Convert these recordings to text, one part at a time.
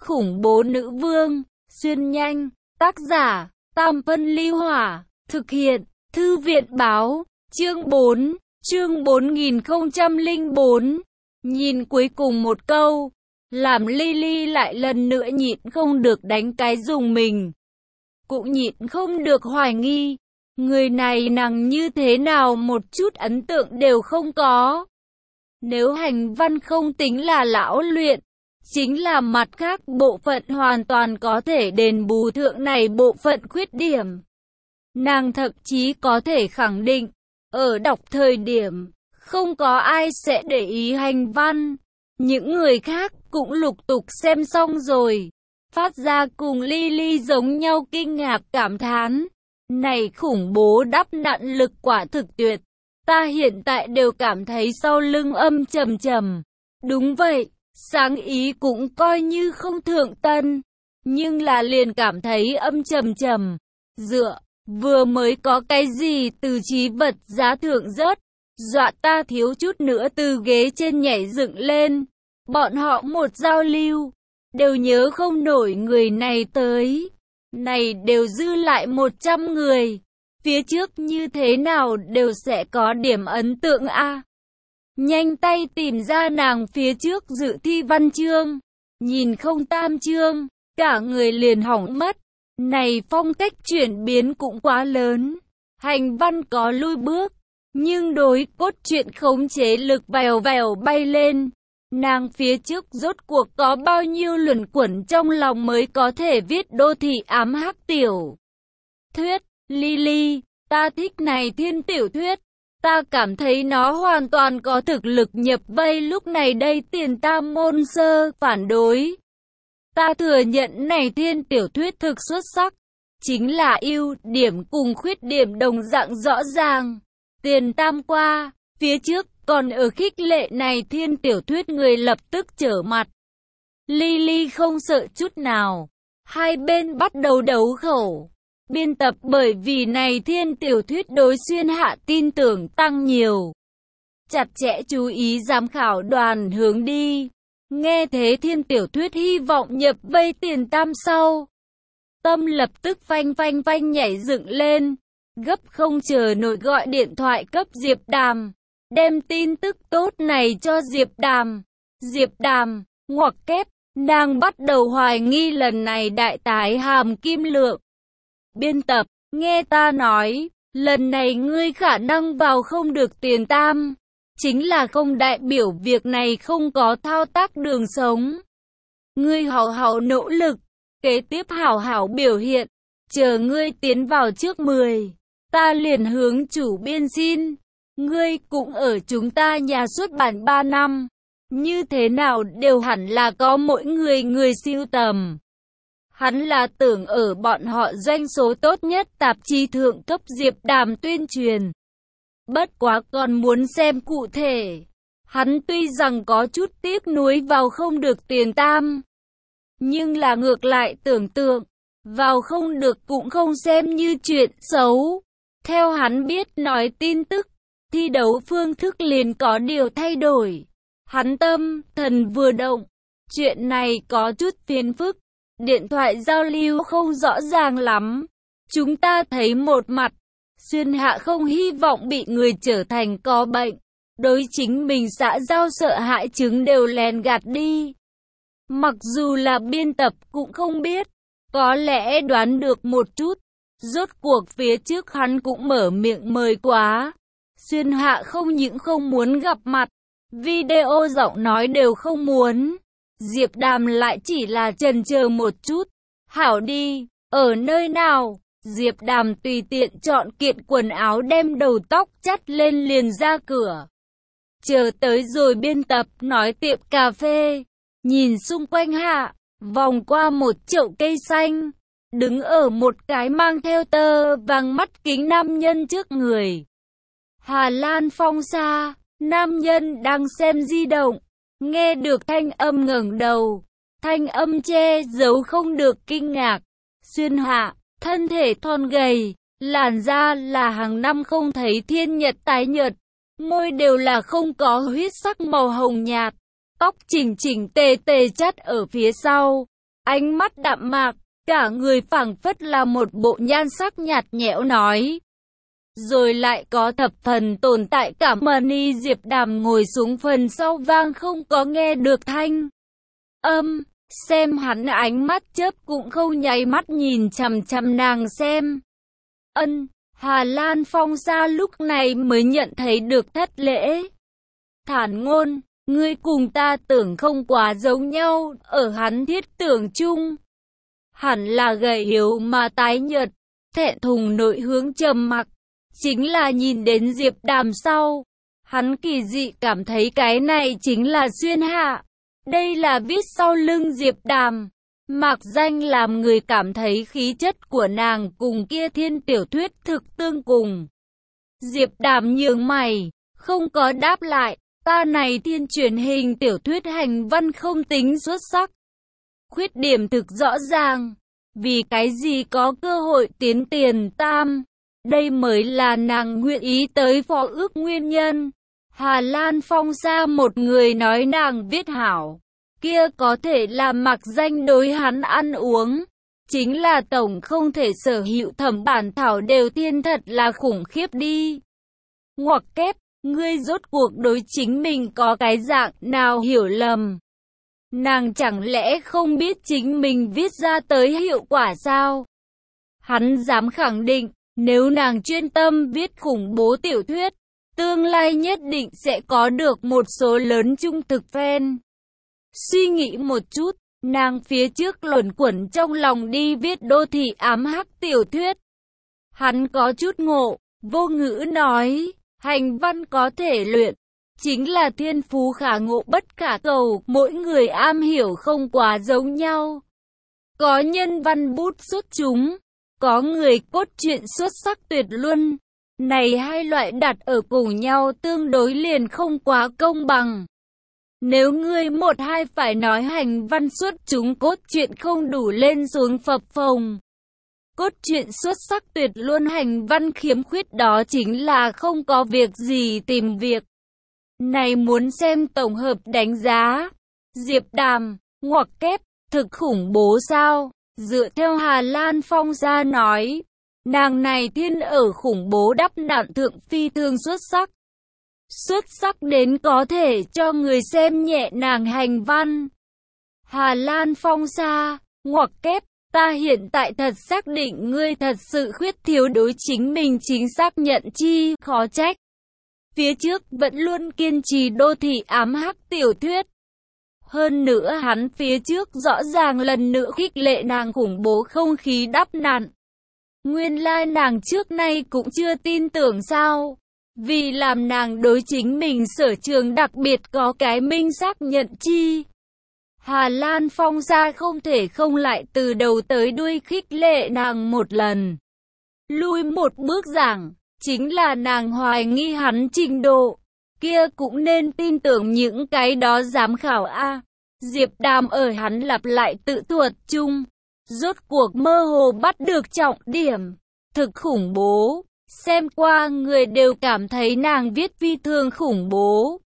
khủng bố nữ vương, xuyên nhanh, tác giả, Tam Phân Ly Hỏa, thực hiện, Thư viện báo, chương 4, chương 4004, nhìn cuối cùng một câu, làm Lily lại lần nữa nhịn không được đánh cái dùng mình, cũng nhịn không được hoài nghi, người này nàng như thế nào một chút ấn tượng đều không có. Nếu hành văn không tính là lão luyện, chính là mặt khác bộ phận hoàn toàn có thể đền bù thượng này bộ phận khuyết điểm. Nàng thậm chí có thể khẳng định, ở đọc thời điểm, không có ai sẽ để ý hành văn. Những người khác cũng lục tục xem xong rồi, phát ra cùng Lily giống nhau kinh ngạc cảm thán. Này khủng bố đắp nặn lực quả thực tuyệt, ta hiện tại đều cảm thấy sau lưng âm trầm trầm. Đúng vậy, sáng ý cũng coi như không thượng tân, nhưng là liền cảm thấy âm trầm trầm. Vừa mới có cái gì từ trí vật giá thượng rớt, dọa ta thiếu chút nữa từ ghế trên nhảy dựng lên. Bọn họ một giao lưu, đều nhớ không nổi người này tới. Này đều dư lại 100 người, phía trước như thế nào đều sẽ có điểm ấn tượng a. Nhanh tay tìm ra nàng phía trước dự thi văn chương, nhìn không tam chương, cả người liền hỏng mất. Này phong cách chuyển biến cũng quá lớn, hành văn có lui bước, nhưng đối cốt truyện khống chế lực vèo vèo bay lên. Nàng phía trước rốt cuộc có bao nhiêu luẩn quẩn trong lòng mới có thể viết đô thị ám hắc tiểu thuyết. Lily, ta thích này thiên tiểu thuyết, ta cảm thấy nó hoàn toàn có thực lực nhập vây lúc này đây. Tiền Tam môn sơ phản đối. Ta thừa nhận này thiên tiểu thuyết thực xuất sắc, chính là ưu điểm cùng khuyết điểm đồng dạng rõ ràng. Tiền Tam qua, phía trước còn ở khích lệ này thiên tiểu thuyết người lập tức trở mặt. Lily không sợ chút nào, hai bên bắt đầu đấu khẩu. Biên tập bởi vì này thiên tiểu thuyết đối xuyên hạ tin tưởng tăng nhiều, chặt chẽ chú ý giám khảo đoàn hướng đi. Nghe thế thiên tiểu thuyết hy vọng nhập vây Tiền Tam sau, tâm lập tức phanh phanh phanh nhảy dựng lên, gấp không chờ nổi gọi điện thoại cấp Diệp Đàm, đem tin tức tốt này cho Diệp Đàm. Diệp Đàm, ngoặc kép, nàng bắt đầu hoài nghi lần này đại tái hàm kim lượng. Biên tập, nghe ta nói, lần này ngươi khả năng vào không được Tiền Tam, chính là không đại biểu việc này không có thao tác đường sống. Ngươi hảo hảo nỗ lực, kế tiếp hảo hảo biểu hiện, chờ ngươi tiến vào trước 10, ta liền hướng chủ biên xin. Ngươi cũng ở chúng ta nhà xuất bản 3 năm, như thế nào đều hẳn là có mỗi người sưu tầm. Hắn là tưởng ở bọn họ doanh số tốt nhất tạp chí thượng cấp Diệp Đàm tuyên truyền. Bất quá còn muốn xem cụ thể. Hắn tuy rằng có chút tiếc nuối vào không được Tiền Tam, nhưng là ngược lại tưởng tượng, vào không được cũng không xem như chuyện xấu. Theo hắn biết nói tin tức, thi đấu phương thức liền có điều thay đổi. Hắn tâm thần vừa động, chuyện này có chút phiền phức, điện thoại giao lưu không rõ ràng lắm. Chúng ta thấy một mặt, xuyên hạ không hy vọng bị người trở thành có bệnh, đối chính mình xã giao sợ hãi chứng đều lèn gạt đi. Mặc dù là biên tập cũng không biết, có lẽ đoán được một chút, rốt cuộc phía trước hắn cũng mở miệng mời quá. Xuyên hạ không những không muốn gặp mặt, video giọng nói đều không muốn. Diệp Đàm lại chỉ là chần chờ một chút. Hảo đi, ở nơi nào? Diệp Đàm tùy tiện chọn kiện quần áo đem đầu tóc chắt lên liền ra cửa. Chờ tới rồi biên tập nói tiệm cà phê, nhìn xung quanh hạ, vòng qua một chậu cây xanh, đứng ở một cái mang theo tơ vàng mắt kính nam nhân trước người. Hà Lan Phong xa, nam nhân đang xem di động, nghe được thanh âm ngẩng đầu, thanh âm che giấu không được kinh ngạc. Xuyên hạ, thân thể thon gầy, làn da là hàng năm không thấy thiên nhật tái nhợt, môi đều là không có huyết sắc màu hồng nhạt, tóc chỉnh chỉnh tề tề chắt ở phía sau, ánh mắt đạm mạc, cả người phảng phất là một bộ nhan sắc nhạt nhẽo nói. Rồi lại có thập phần tồn tại cảm Ni Diệp Đàm ngồi xuống phần sau vang không có nghe được thanh âm, xem hắn ánh mắt chớp cũng không nháy mắt nhìn chằm chằm nàng xem. Hà Lan Phong Sa lúc này mới nhận thấy được thất lễ. Thản ngôn, ngươi cùng ta tưởng không quá giống nhau, ở hắn thiết tưởng chung. Hẳn là gầy yếu mà tái nhợt, thẹn thùng nội hướng trầm mặc. Chính là nhìn đến Diệp Đàm sau, hắn kỳ dị cảm thấy cái này chính là Xuyên Hạ. Đây là viết sau lưng Diệp Đàm. Mạc danh làm người cảm thấy khí chất của nàng cùng kia thiên tiểu thuyết thực tương cùng. Diệp Đàm nhướng mày, không có đáp lại. Ta này thiên truyền hình tiểu thuyết hành văn không tính xuất sắc. Khuyết điểm thực rõ ràng. Vì cái gì có cơ hội tiến tiền tam. Đây mới là nàng nguyện ý tới phó ước nguyên nhân. Hà Lan Phong Sa một người nói nàng viết hảo. Kia có thể là mặc danh đối hắn ăn uống. Chính là tổng không thể sở hữu thẩm bản thảo đều thiên thật là khủng khiếp đi. Ngoặc kép, ngươi rốt cuộc đối chính mình có cái dạng nào hiểu lầm. Nàng chẳng lẽ không biết chính mình viết ra tới hiệu quả sao? Hắn dám khẳng định, nếu nàng chuyên tâm viết khủng bố tiểu thuyết, tương lai nhất định sẽ có được một số lớn trung thực fan. Suy nghĩ một chút, nàng phía trước luẩn quẩn trong lòng đi viết đô thị ám hắc tiểu thuyết. Hắn có chút ngộ, vô ngữ nói, hành văn có thể luyện, chính là thiên phú khả ngộ bất khả cầu, mỗi người am hiểu không quá giống nhau. Có nhân văn bút xuất chúng, có người cốt truyện xuất sắc tuyệt luân. Này hai loại đặt ở cùng nhau tương đối liền không quá công bằng. Nếu ngươi một hai phải nói hành văn xuất chúng cốt truyện không đủ lên xuống phập phồng. Cốt truyện xuất sắc tuyệt luân hành văn khiếm khuyết đó chính là không có việc gì tìm việc. Này muốn xem tổng hợp đánh giá. Diệp Đàm, ngoặc kép, thực khủng bố sao? Dựa theo Hà Lan Phong Sa nói, nàng này thiên ở khủng bố đắp nặn thượng phi thường xuất sắc. Xuất sắc đến có thể cho người xem nhẹ nàng hành văn. Hà Lan Phong Sa, ngoặc kép, ta hiện tại thật xác định ngươi thật sự khuyết thiếu đối chính mình chính xác nhận chi, khó trách. Phía trước vẫn luôn kiên trì đô thị ám hắc tiểu thuyết. Hơn nữa hắn phía trước rõ ràng lần nữa khích lệ nàng khủng bố không khí đắp nặn. Nguyên lai nàng trước nay cũng chưa tin tưởng sao. Vì làm nàng đối chính mình sở trường đặc biệt có cái minh xác nhận chi. Hà Lan Phong Sa không thể không lại từ đầu tới đuôi khích lệ nàng một lần. Lui một bước giảng, chính là nàng hoài nghi hắn trình độ. Kia cũng nên tin tưởng những cái đó giám khảo a. Diệp Đàm ở hắn lặp lại tự thuật chung. Rốt cuộc mơ hồ bắt được trọng điểm. Thực khủng bố. Xem qua người đều cảm thấy nàng viết phi thường khủng bố.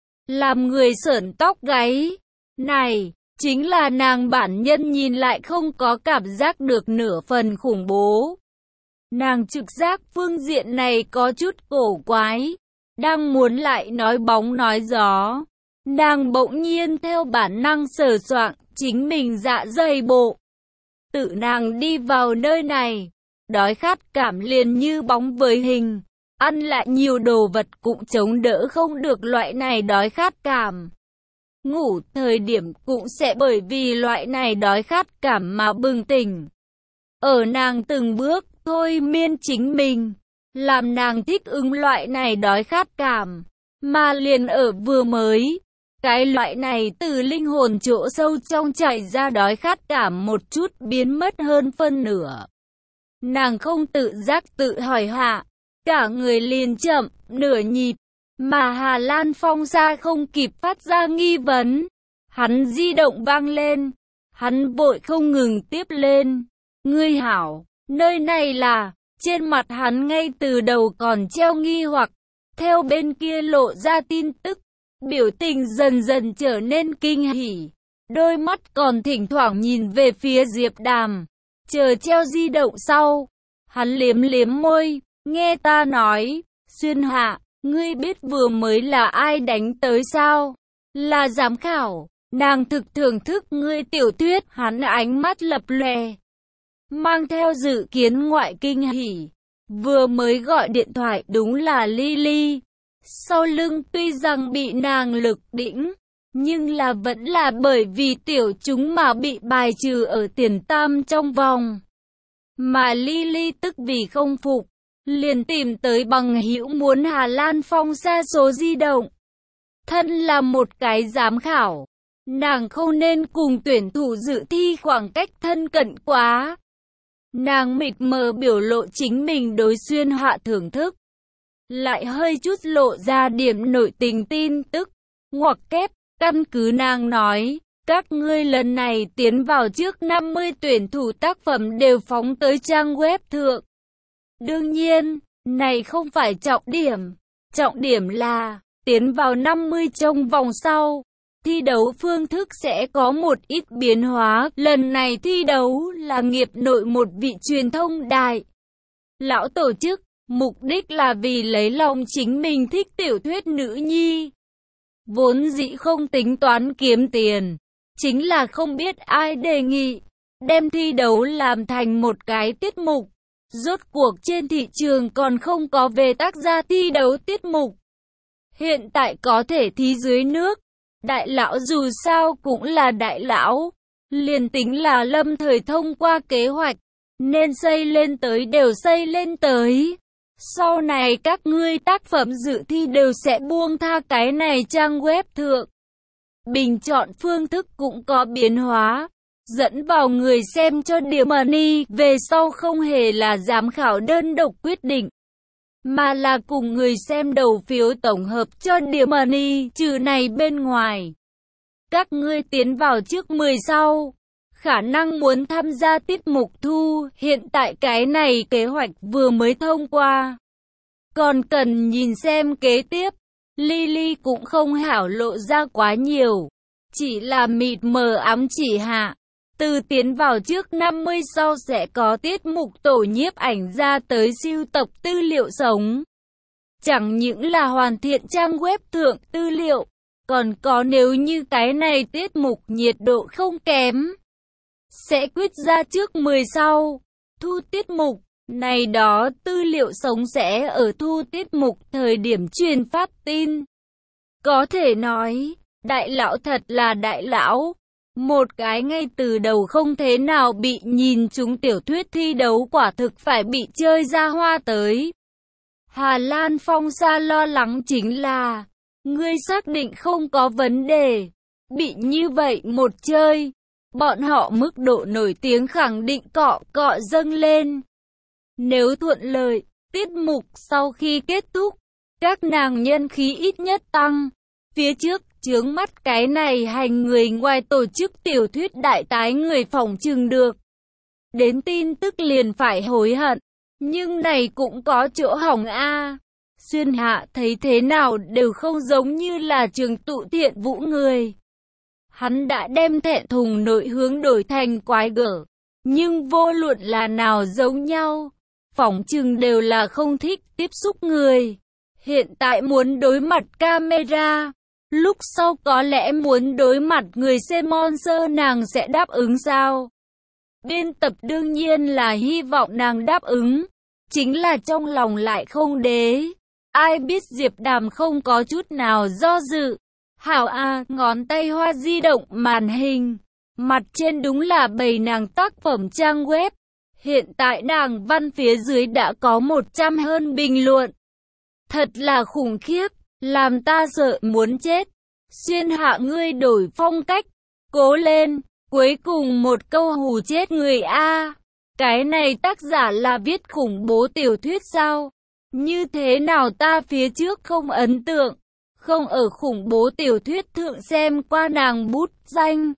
Làm người sởn tóc gáy. Này, chính là nàng bản nhân nhìn lại không có cảm giác được nửa phần khủng bố. Nàng trực giác phương diện này có chút cổ quái. Đang muốn lại nói bóng nói gió. Nàng bỗng nhiên theo bản năng sờ soạng chính mình dạ dày bộ. Tự nàng đi vào nơi này. Đói khát cảm liền như bóng với hình. Ăn lại nhiều đồ vật cũng chống đỡ không được loại này đói khát cảm. Ngủ thời điểm cũng sẽ bởi vì loại này đói khát cảm mà bừng tỉnh. Ở nàng từng bước thôi miên chính mình. Làm nàng thích ứng loại này đói khát cảm. Mà liền ở vừa mới. Cái loại này từ linh hồn chỗ sâu trong chảy ra đói khát cảm một chút biến mất hơn phân nửa. Nàng không tự giác tự hỏi hạ, cả người liền chậm, nửa nhịp, mà Hà Lan Phong Sa không kịp phát ra nghi vấn. Hắn di động vang lên, hắn vội không ngừng tiếp lên. Ngươi hảo, nơi này là, trên mặt hắn ngay từ đầu còn treo nghi hoặc, theo bên kia lộ ra tin tức, biểu tình dần dần trở nên kinh hỉ. đôi mắt còn thỉnh thoảng nhìn về phía Diệp Đàm, chờ treo di động sau. Hắn liếm liếm môi, nghe ta nói, Xuyên Hạ, ngươi biết vừa mới là ai đánh tới sao? Là giám khảo. Nàng thực thưởng thức ngươi tiểu thuyết, hắn ánh mắt lập lòe, mang theo dự kiến ngoại kinh hỉ. Vừa mới gọi điện thoại đúng là Lily. Sau lưng tuy rằng bị nàng lực đỉnh, nhưng là vẫn là bởi vì tiểu chúng mà bị bài trừ ở tiền tam trong vòng. Mà Lily tức vì không phục, liền tìm tới bằng hữu muốn Hà Lan Phong xa số di động. Thân là một cái giám khảo, nàng không nên cùng tuyển thủ dự thi khoảng cách thân cận quá. Nàng mịt mờ biểu lộ chính mình đối Xuyên Hạ thưởng thức, lại hơi chút lộ ra điểm nội tình tin tức, ngoặc kép, căn cứ nàng nói, các ngươi lần này tiến vào trước 50 tuyển thủ tác phẩm đều phóng tới trang web thượng. Đương nhiên, này không phải trọng điểm là, tiến vào 50 trong vòng sau. Thi đấu phương thức sẽ có một ít biến hóa, lần này thi đấu là nghiệp nội một vị truyền thông đại lão tổ chức, mục đích là vì lấy lòng chính mình thích tiểu thuyết nữ nhi. Vốn dĩ không tính toán kiếm tiền, chính là không biết ai đề nghị, đem thi đấu làm thành một cái tiết mục. Rốt cuộc trên thị trường còn không có về tác gia thi đấu tiết mục. Hiện tại có thể thi dưới nước. Đại lão dù sao cũng là đại lão, liền tính là lâm thời thông qua kế hoạch, nên xây lên tới đều xây lên tới. Sau này các ngươi tác phẩm dự thi đều sẽ buông tha cái này trang web thượng. Bình chọn phương thức cũng có biến hóa, dẫn vào người xem cho điểm money, về sau không hề là giám khảo đơn độc quyết định, mà là cùng người xem đầu phiếu tổng hợp cho điểm money. Trừ này bên ngoài, các ngươi tiến vào trước 10 sau, khả năng muốn tham gia tiết mục thu, hiện tại cái này kế hoạch vừa mới thông qua, còn cần nhìn xem kế tiếp. Lily cũng không hảo lộ ra quá nhiều, chỉ là mịt mờ ám chỉ hạ, từ tiến vào trước 50 sau sẽ có tiết mục tổ nhiếp ảnh ra tới sưu tập tư liệu sống. Chẳng những là hoàn thiện trang web thượng tư liệu, còn có nếu như cái này tiết mục nhiệt độ không kém, sẽ quyết ra trước 10 sau, thu tiết mục. Này đó tư liệu sống sẽ ở thu tiết mục thời điểm truyền phát tin. Có thể nói, đại lão thật là đại lão. Một cái ngay từ đầu không thế nào bị nhìn trúng tiểu thuyết thi đấu quả thực phải bị chơi ra hoa tới. Hà Lan Phong Sa lo lắng chính là, ngươi xác định không có vấn đề. Bị như vậy một chơi, bọn họ mức độ nổi tiếng khẳng định cọ dâng lên. Nếu thuận lợi, tiết mục sau khi kết thúc, các nàng nhân khí ít nhất tăng. Phía trước, chướng mắt cái này hành người ngoài tổ chức tiểu thuyết đại tái người phỏng chừng được. Đến tin tức liền phải hối hận. Nhưng này cũng có chỗ hỏng a. Xuyên Hạ thấy thế nào đều không giống như là trường tụ thiện vũ người. Hắn đã đem thẹn thùng nội hướng đổi thành quái gở. Nhưng vô luận là nào giống nhau, phỏng chừng đều là không thích tiếp xúc người. Hiện tại muốn đối mặt camera, lúc sau có lẽ muốn đối mặt người xem monster, nàng sẽ đáp ứng sao? Biên tập đương nhiên là hy vọng nàng đáp ứng, chính là trong lòng lại không đế. Ai biết Diệp Đàm không có chút nào do dự. Hảo a, ngón tay hoa di động màn hình, mặt trên đúng là bày nàng tác phẩm trang web. Hiện tại nàng văn phía dưới đã có 100 hơn bình luận. Thật là khủng khiếp, làm ta sợ muốn chết. Xuyên Hạ ngươi đổi phong cách, cố lên, cuối cùng một câu hù chết người a. Cái này tác giả là viết khủng bố tiểu thuyết sao? Như thế nào ta phía trước không ấn tượng, không ở khủng bố tiểu thuyết thượng xem qua nàng bút danh.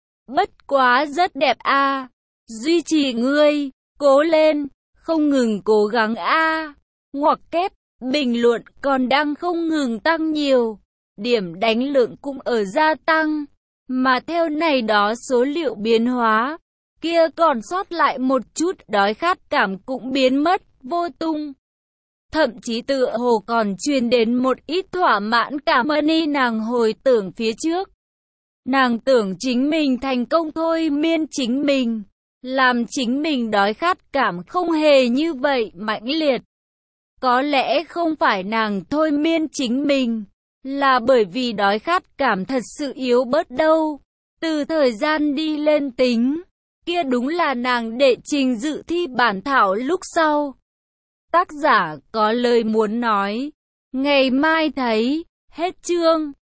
Bất quá rất đẹp a. Duy trì ngươi, cố lên, không ngừng cố gắng a. Ngoặc kép, bình luận còn đang không ngừng tăng nhiều, điểm đánh lượng cũng ở gia tăng. Mà theo này đó số liệu biến hóa, kia còn sót lại một chút đói khát cảm cũng biến mất, vô tung. Thậm chí tựa hồ còn truyền đến một ít thỏa mãn cảm ơn y nàng hồi tưởng phía trước. Nàng tưởng chính mình thành công thôi miên chính mình, làm chính mình đói khát cảm không hề như vậy mãnh liệt. Có lẽ không phải nàng thôi miên chính mình, là bởi vì đói khát cảm thật sự yếu bớt đâu. Từ thời gian đi lên tính, kia đúng là nàng đệ trình dự thi bản thảo lúc sau. Tác giả có lời muốn nói, ngày mai thấy, hết chương.